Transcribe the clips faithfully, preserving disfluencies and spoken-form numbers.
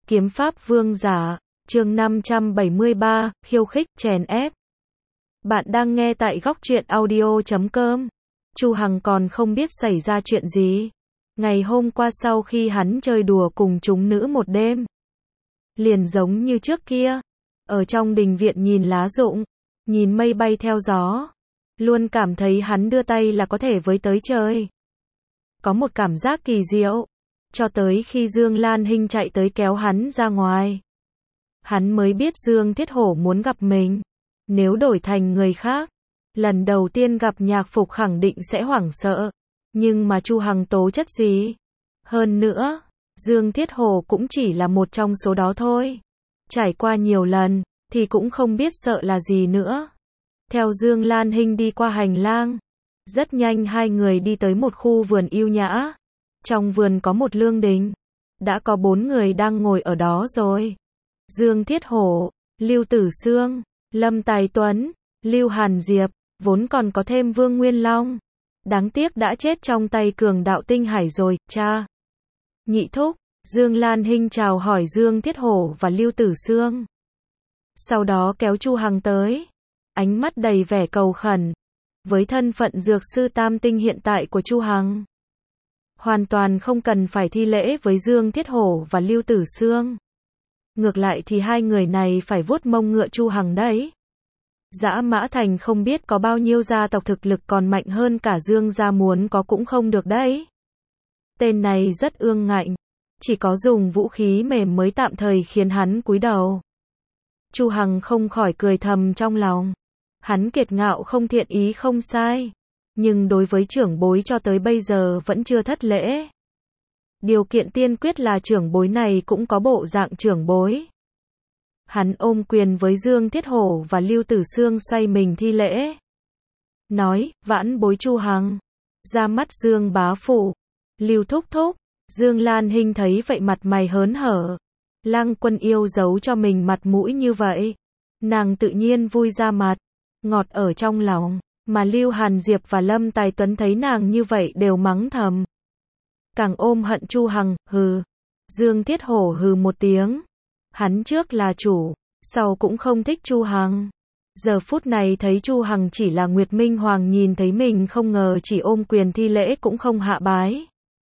Kiếm pháp vương giả, chương năm trăm bảy mươi ba, khiêu khích, chèn ép. Bạn đang nghe tại góc truyện audio chấm com. Chu Hằng còn không biết xảy ra chuyện gì. Ngày hôm qua sau khi hắn chơi đùa cùng chúng nữ một đêm, liền giống như trước kia, ở trong đình viện nhìn lá rụng, nhìn mây bay theo gió, luôn cảm thấy hắn đưa tay là có thể với tới trời. Có một cảm giác kỳ diệu, cho tới khi Dương Lan Hinh chạy tới kéo hắn ra ngoài. Hắn mới biết Dương Thiết Hổ muốn gặp mình. Nếu đổi thành người khác, lần đầu tiên gặp Nhạc Phục khẳng định sẽ hoảng sợ. Nhưng mà Chu Hằng tố chất gì? Hơn nữa, Dương Thiết Hổ cũng chỉ là một trong số đó thôi. Trải qua nhiều lần, thì cũng không biết sợ là gì nữa. Theo Dương Lan Hinh đi qua hành lang, rất nhanh hai người đi tới một khu vườn yêu nhã. Trong vườn có một lương đình, đã có bốn người đang ngồi ở đó rồi. Dương Thiết Hổ, Lưu Tử Xương, Lâm Tài Tuấn, Lưu Hàn Diệp, vốn còn có thêm Vương Nguyên Long. Đáng tiếc đã chết trong tay cường đạo tinh hải rồi, cha. Nhị thúc, Dương Lan Hinh chào hỏi Dương Thiết Hổ và Lưu Tử Xương. Sau đó kéo Chu Hằng tới, ánh mắt đầy vẻ cầu khẩn. Với thân phận dược sư tam tinh hiện tại của Chu Hằng, hoàn toàn không cần phải thi lễ với Dương Thiết Hổ và Lưu Tử Xương. Ngược lại thì hai người này phải vuốt mông ngựa Chu Hằng đấy. Dã Mã Thành không biết có bao nhiêu gia tộc thực lực còn mạnh hơn cả Dương gia, muốn có cũng không được đấy. Tên này rất ương ngạnh, chỉ có dùng vũ khí mềm mới tạm thời khiến hắn cúi đầu. Chu Hằng không khỏi cười thầm trong lòng. Hắn kiệt ngạo không thiện ý không sai, nhưng đối với trưởng bối cho tới bây giờ vẫn chưa thất lễ. Điều kiện tiên quyết là trưởng bối này cũng có bộ dạng trưởng bối. Hắn ôm quyền với Dương Thiết Hổ và Lưu Tử Xương xoay mình thi lễ. Nói, vãn bối Chu Hằng. Ra mắt Dương bá phụ, Lưu thúc thúc. Dương Lan Hinh thấy vậy mặt mày hớn hở. Lăng Quân yêu giấu cho mình mặt mũi như vậy, nàng tự nhiên vui ra mặt, ngọt ở trong lòng. Mà Lưu Hàn Diệp và Lâm Tài Tuấn thấy nàng như vậy đều mắng thầm. Càng ôm hận Chu Hằng, hừ. Dương Thiết Hổ hừ một tiếng. Hắn trước là chủ, sau cũng không thích Chu Hằng. Giờ phút này thấy Chu Hằng chỉ là Nguyệt Minh Hoàng, nhìn thấy mình không ngờ chỉ ôm quyền thi lễ cũng không hạ bái.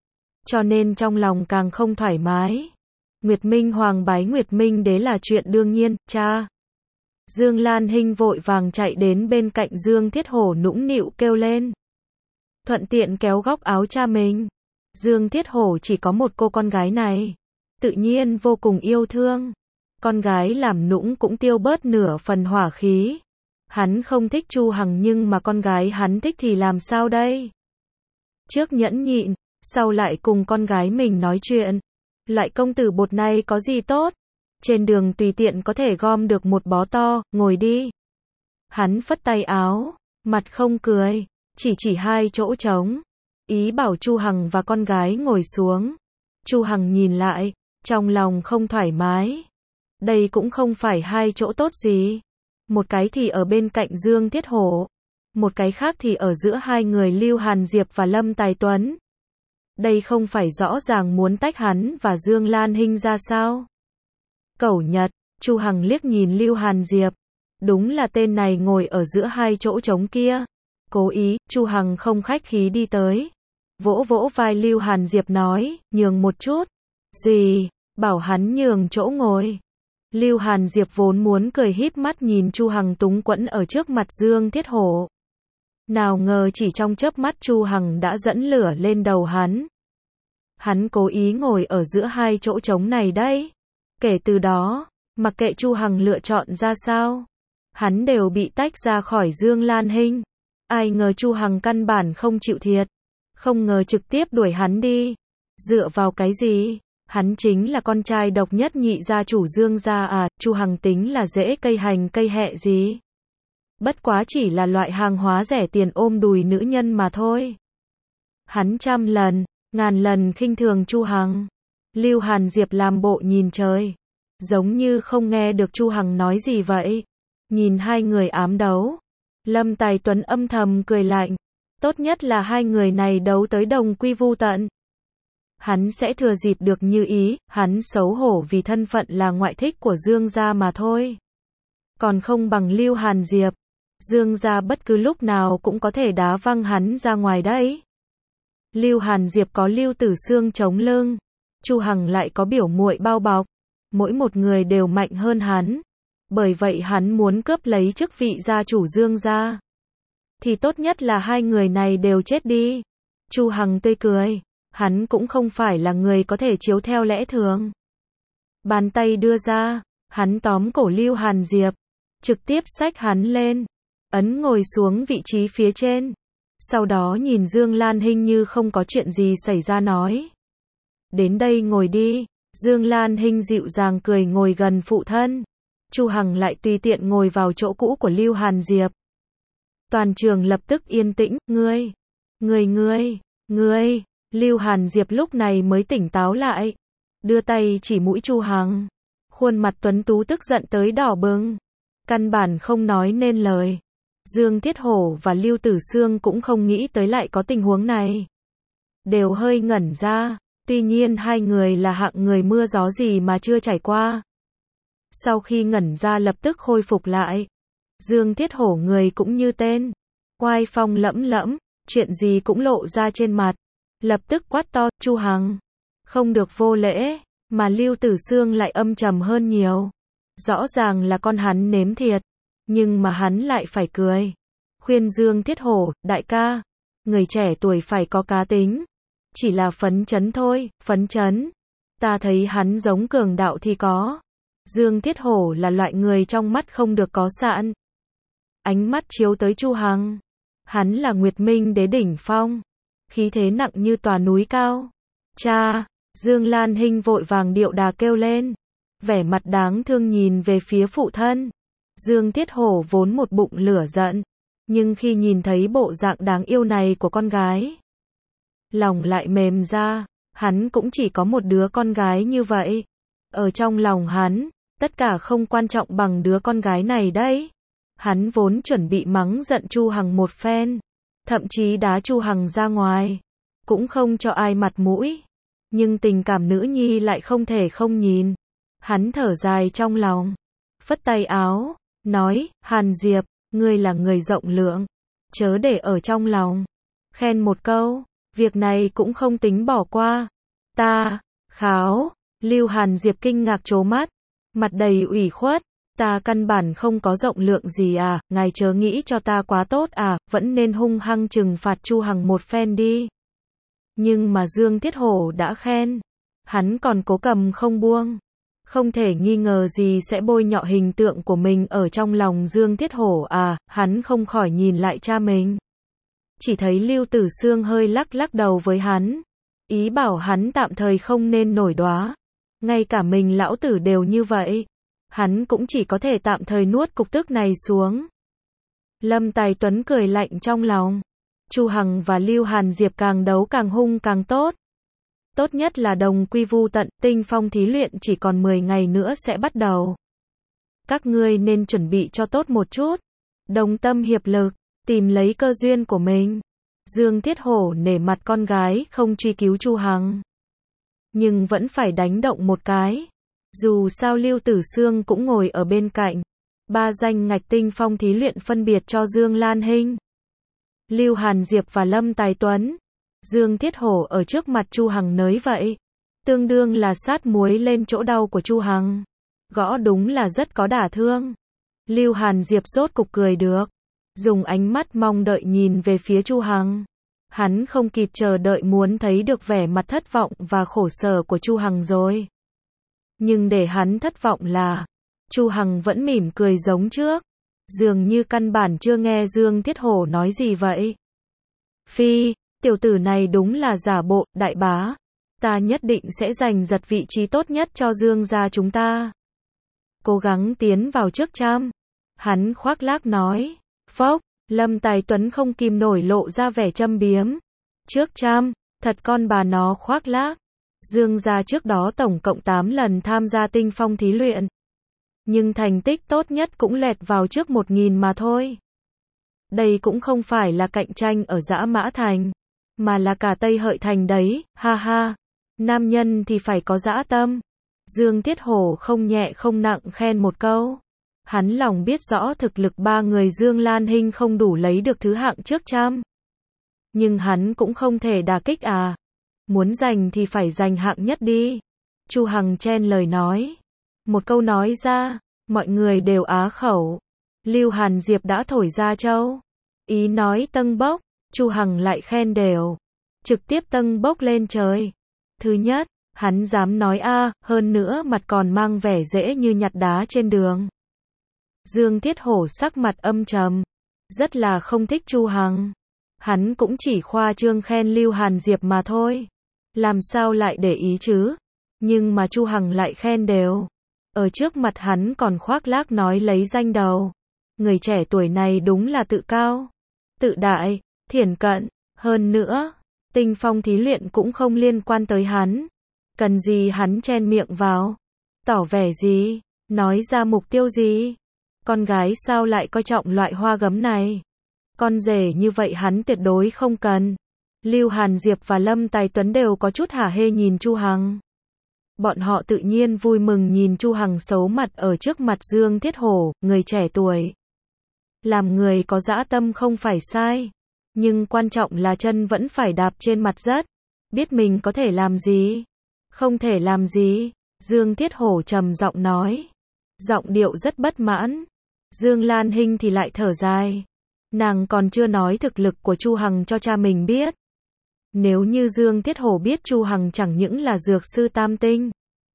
Cho nên trong lòng càng không thoải mái. Nguyệt Minh Hoàng bái Nguyệt Minh Đế là chuyện đương nhiên, cha. Dương Lan Hinh vội vàng chạy đến bên cạnh Dương Thiết Hổ nũng nịu kêu lên. Thuận tiện kéo góc áo cha mình. Dương Thiết Hổ chỉ có một cô con gái này, tự nhiên vô cùng yêu thương. Con gái làm nũng cũng tiêu bớt nửa phần hỏa khí. Hắn không thích Chu Hằng nhưng mà con gái hắn thích thì làm sao đây? Trước nhẫn nhịn, sau lại cùng con gái mình nói chuyện. Loại công tử bột này có gì tốt? Trên đường tùy tiện có thể gom được một bó to, ngồi đi. Hắn phất tay áo, mặt không cười, chỉ chỉ hai chỗ trống, ý bảo Chu Hằng và con gái ngồi xuống. Chu Hằng nhìn lại, trong lòng không thoải mái. Đây cũng không phải hai chỗ tốt gì. Một cái thì ở bên cạnh Dương Thiết Hổ, một cái khác thì ở giữa hai người Lưu Hàn Diệp và Lâm Tài Tuấn. Đây không phải rõ ràng muốn tách hắn và Dương Lan Hinh ra sao? Cẩu Nhật, Chu Hằng liếc nhìn Lưu Hàn Diệp. Đúng là tên này ngồi ở giữa hai chỗ trống kia. Cố ý, Chu Hằng không khách khí đi tới. Vỗ vỗ vai Lưu Hàn Diệp nói, nhường một chút. Gì? Bảo hắn nhường chỗ ngồi. Lưu Hàn Diệp vốn muốn cười híp mắt nhìn Chu Hằng túng quẫn ở trước mặt Dương Thiết Hổ. Nào ngờ chỉ trong chớp mắt Chu Hằng đã dẫn lửa lên đầu hắn. Hắn cố ý ngồi ở giữa hai chỗ trống này đấy. Kể từ đó, mặc kệ Chu Hằng lựa chọn ra sao, hắn đều bị tách ra khỏi Dương Lan Hinh. Ai ngờ Chu Hằng căn bản không chịu thiệt, không ngờ trực tiếp đuổi hắn đi. Dựa vào cái gì? Hắn chính là con trai độc nhất nhị gia chủ Dương gia à, Chu Hằng tính là dễ cây hành cây hẹ gì? Bất quá chỉ là loại hàng hóa rẻ tiền ôm đùi nữ nhân mà thôi. Hắn trăm lần, ngàn lần khinh thường Chu Hằng. Lưu Hàn Diệp làm bộ nhìn trời, giống như không nghe được Chu Hằng nói gì vậy. Nhìn hai người ám đấu, Lâm Tài Tuấn âm thầm cười lạnh. Tốt nhất là hai người này đấu tới đồng quy vu tận. hắn sẽ thừa dịp được như ý, hắn xấu hổ vì thân phận là ngoại thích của Dương gia mà thôi. Còn không bằng Lưu Hàn Diệp. Dương gia bất cứ lúc nào cũng có thể đá văng hắn ra ngoài đấy. Lưu Hàn Diệp có Lưu Tử Xương chống lưng, Chu Hằng lại có biểu muội bao bọc, mỗi một người đều mạnh hơn hắn. Bởi vậy hắn muốn cướp lấy chức vị gia chủ Dương gia. Thì tốt nhất là hai người này đều chết đi. Chu Hằng tươi cười, hắn cũng không phải là người có thể chiếu theo lẽ thường. Bàn tay đưa ra, hắn tóm cổ Lưu Hàn Diệp, trực tiếp xách hắn lên, ấn ngồi xuống vị trí phía trên. Sau đó nhìn Dương Lan Hinh như không có chuyện gì xảy ra nói. Đến đây ngồi đi. Dương Lan Hinh dịu dàng cười ngồi gần phụ thân. Chu Hằng lại tùy tiện ngồi vào chỗ cũ của Lưu Hàn Diệp. Toàn trường lập tức yên tĩnh, ngươi, ngươi ngươi, ngươi, Lưu Hàn Diệp lúc này mới tỉnh táo lại. Đưa tay chỉ mũi Chu Hằng. Khuôn mặt tuấn tú tức giận tới đỏ bừng. Căn bản không nói nên lời. Dương Thiết Hổ và Lưu Tử Xương cũng không nghĩ tới lại có tình huống này. Đều hơi ngẩn ra, tuy nhiên hai người là hạng người mưa gió gì mà chưa trải qua. Sau khi ngẩn ra lập tức khôi phục lại. Dương Thiết Hổ người cũng như tên, oai phong lẫm lẫm, chuyện gì cũng lộ ra trên mặt. Lập tức quát to, Chu Hằng, không được vô lễ, mà Lưu Tử Xương lại âm trầm hơn nhiều. Rõ ràng là con hắn nếm thiệt. Nhưng mà hắn lại phải cười. Khuyên Dương Thiết Hổ, đại ca, người trẻ tuổi phải có cá tính. Chỉ là phấn chấn thôi, phấn chấn. Ta thấy hắn giống cường đạo thì có. Dương Thiết Hổ là loại người trong mắt không được có sạn. Ánh mắt chiếu tới Chu Hằng. Hắn là Nguyệt Minh đế đỉnh phong. Khí thế nặng như tòa núi cao. Cha, Dương Lan Hinh vội vàng điệu đà kêu lên. Vẻ mặt đáng thương nhìn về phía phụ thân. Dương Thiết Hổ vốn một bụng lửa giận, nhưng khi nhìn thấy bộ dạng đáng yêu này của con gái, lòng lại mềm ra. Hắn cũng chỉ có một đứa con gái như vậy. Ở trong lòng hắn, tất cả không quan trọng bằng đứa con gái này đấy. Hắn vốn chuẩn bị mắng giận Chu Hằng một phen, thậm chí đá Chu Hằng ra ngoài, cũng không cho ai mặt mũi. Nhưng tình cảm nữ nhi lại không thể không nhìn. Hắn thở dài trong lòng, phất tay áo, nói, Hàn Diệp, ngươi là người rộng lượng, chớ để ở trong lòng. Khen một câu, việc này cũng không tính bỏ qua. Ta, kháo, Lưu Hàn Diệp kinh ngạc trố mắt, mặt đầy ủy khuất. Ta căn bản không có rộng lượng gì à, ngài chớ nghĩ cho ta quá tốt à, vẫn nên hung hăng trừng phạt Chu Hằng một phen đi. Nhưng mà Dương Thiết Hổ đã khen, hắn còn cố cầm không buông. Không thể nghi ngờ gì sẽ bôi nhọ hình tượng của mình ở trong lòng Dương Thiết Hổ à, hắn không khỏi nhìn lại cha mình. Chỉ thấy Lưu Tử Xương hơi lắc lắc đầu với hắn, ý bảo hắn tạm thời không nên nổi đoá. Ngay cả mình lão tử đều như vậy, hắn cũng chỉ có thể tạm thời nuốt cục tức này xuống. Lâm Tài Tuấn cười lạnh trong lòng. Chu Hằng và Lưu Hàn Diệp càng đấu càng hung càng tốt. Tốt nhất là đồng quy vu tận, tinh phong thí luyện chỉ còn mười ngày nữa sẽ bắt đầu. Các ngươi nên chuẩn bị cho tốt một chút. Đồng tâm hiệp lực, tìm lấy cơ duyên của mình. Dương Thiết Hổ nể mặt con gái không truy cứu Chu Hằng, nhưng vẫn phải đánh động một cái. Dù sao Lưu Tử Xương cũng ngồi ở bên cạnh. Ba danh ngạch tinh phong thí luyện phân biệt cho Dương Lan Hinh, Lưu Hàn Diệp và Lâm Tài Tuấn. Dương Thiết Hổ ở trước mặt Chu Hằng nới vậy, tương đương là sát muối lên chỗ đau của Chu Hằng. Gõ đúng là rất có đả thương. Lưu Hàn Diệp rốt cục cười được, dùng ánh mắt mong đợi nhìn về phía Chu Hằng. Hắn không kịp chờ đợi muốn thấy được vẻ mặt thất vọng và khổ sở của Chu Hằng rồi. Nhưng để hắn thất vọng là, Chu Hằng vẫn mỉm cười giống trước, dường như căn bản chưa nghe Dương Thiết Hổ nói gì vậy. Phi, tiểu tử này đúng là giả bộ, đại bá. Ta nhất định sẽ giành giật vị trí tốt nhất cho Dương gia chúng ta. Cố gắng tiến vào trước trăm. Hắn khoác lác nói. Phốc, Lâm Tài Tuấn không kìm nổi lộ ra vẻ châm biếm. Trước trăm, thật con bà nó khoác lác. Dương gia trước đó tổng cộng tám lần tham gia tinh phong thí luyện. Nhưng thành tích tốt nhất cũng lẹt vào trước một nghìn mà thôi. Đây cũng không phải là cạnh tranh ở Dã Mã Thành, mà là cả Tây Hợi Thành đấy, ha ha. Nam nhân thì phải có dã tâm. Dương Tiết Hổ không nhẹ không nặng khen một câu. Hắn lòng biết rõ thực lực ba người Dương Lan Hinh không đủ lấy được thứ hạng trước trăm. Nhưng hắn cũng không thể đả kích à. Muốn giành thì phải giành hạng nhất đi. Chu Hằng chen lời nói. Một câu nói ra, mọi người đều á khẩu. Lưu Hàn Diệp đã thổi ra châu. Ý nói tâng bốc, Chu Hằng lại khen đều. Trực tiếp tâng bốc lên trời. Thứ nhất, hắn dám nói a, hơn nữa mặt còn mang vẻ dễ như nhặt đá trên đường. Dương Thiết Hổ sắc mặt âm trầm, rất là không thích Chu Hằng. Hắn cũng chỉ khoa trương khen Lưu Hàn Diệp mà thôi. Làm sao lại để ý chứ? Nhưng mà Chu Hằng lại khen đều. Ở trước mặt hắn còn khoác lác nói lấy danh đầu. Người trẻ tuổi này đúng là tự cao, tự đại, thiển cận. Hơn nữa, tinh phong thí luyện cũng không liên quan tới hắn. Cần gì hắn chen miệng vào? Tỏ vẻ gì? Nói ra mục tiêu gì? Con gái sao lại coi trọng loại hoa gấm này? Con rể như vậy hắn tuyệt đối không cần. Lưu Hàn Diệp và Lâm Tài Tuấn đều có chút hả hê nhìn Chu Hằng. Bọn họ tự nhiên vui mừng nhìn Chu Hằng xấu mặt ở trước mặt Dương Thiết Hổ, người trẻ tuổi. Làm người có dã tâm không phải sai. Nhưng quan trọng là chân vẫn phải đạp trên mặt đất. Biết mình có thể làm gì, không thể làm gì. Dương Thiết Hổ trầm giọng nói. Giọng điệu rất bất mãn. Dương Lan Hinh thì lại thở dài. Nàng còn chưa nói thực lực của Chu Hằng cho cha mình biết. Nếu như Dương Thiết Hổ biết Chu Hằng chẳng những là dược sư tam tinh.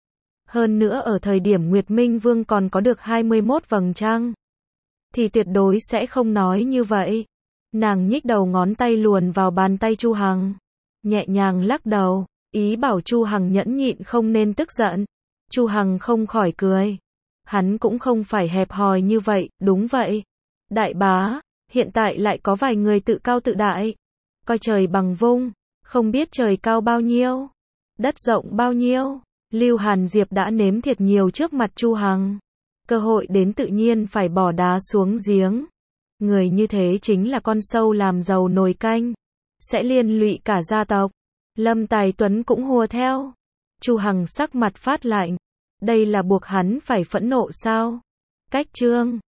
Hơn nữa ở thời điểm Nguyệt Minh Vương còn có được hai mươi mốt vầng trăng. Thì tuyệt đối sẽ không nói như vậy. Nàng nhích đầu ngón tay luồn vào bàn tay Chu Hằng. Nhẹ nhàng lắc đầu. Ý bảo Chu Hằng nhẫn nhịn không nên tức giận. Chu Hằng không khỏi cười. Hắn cũng không phải hẹp hòi như vậy, đúng vậy. Đại bá, hiện tại lại có vài người tự cao tự đại. Coi trời bằng vung, không biết trời cao bao nhiêu, đất rộng bao nhiêu. Lưu Hàn Diệp đã nếm thiệt nhiều trước mặt Chu Hằng. Cơ hội đến tự nhiên phải bỏ đá xuống giếng. Người như thế chính là con sâu làm dầu nồi canh. Sẽ liên lụy cả gia tộc. Lâm Tài Tuấn cũng hùa theo. Chu Hằng sắc mặt phát lạnh. Đây là buộc hắn phải phẫn nộ sao? Cách chương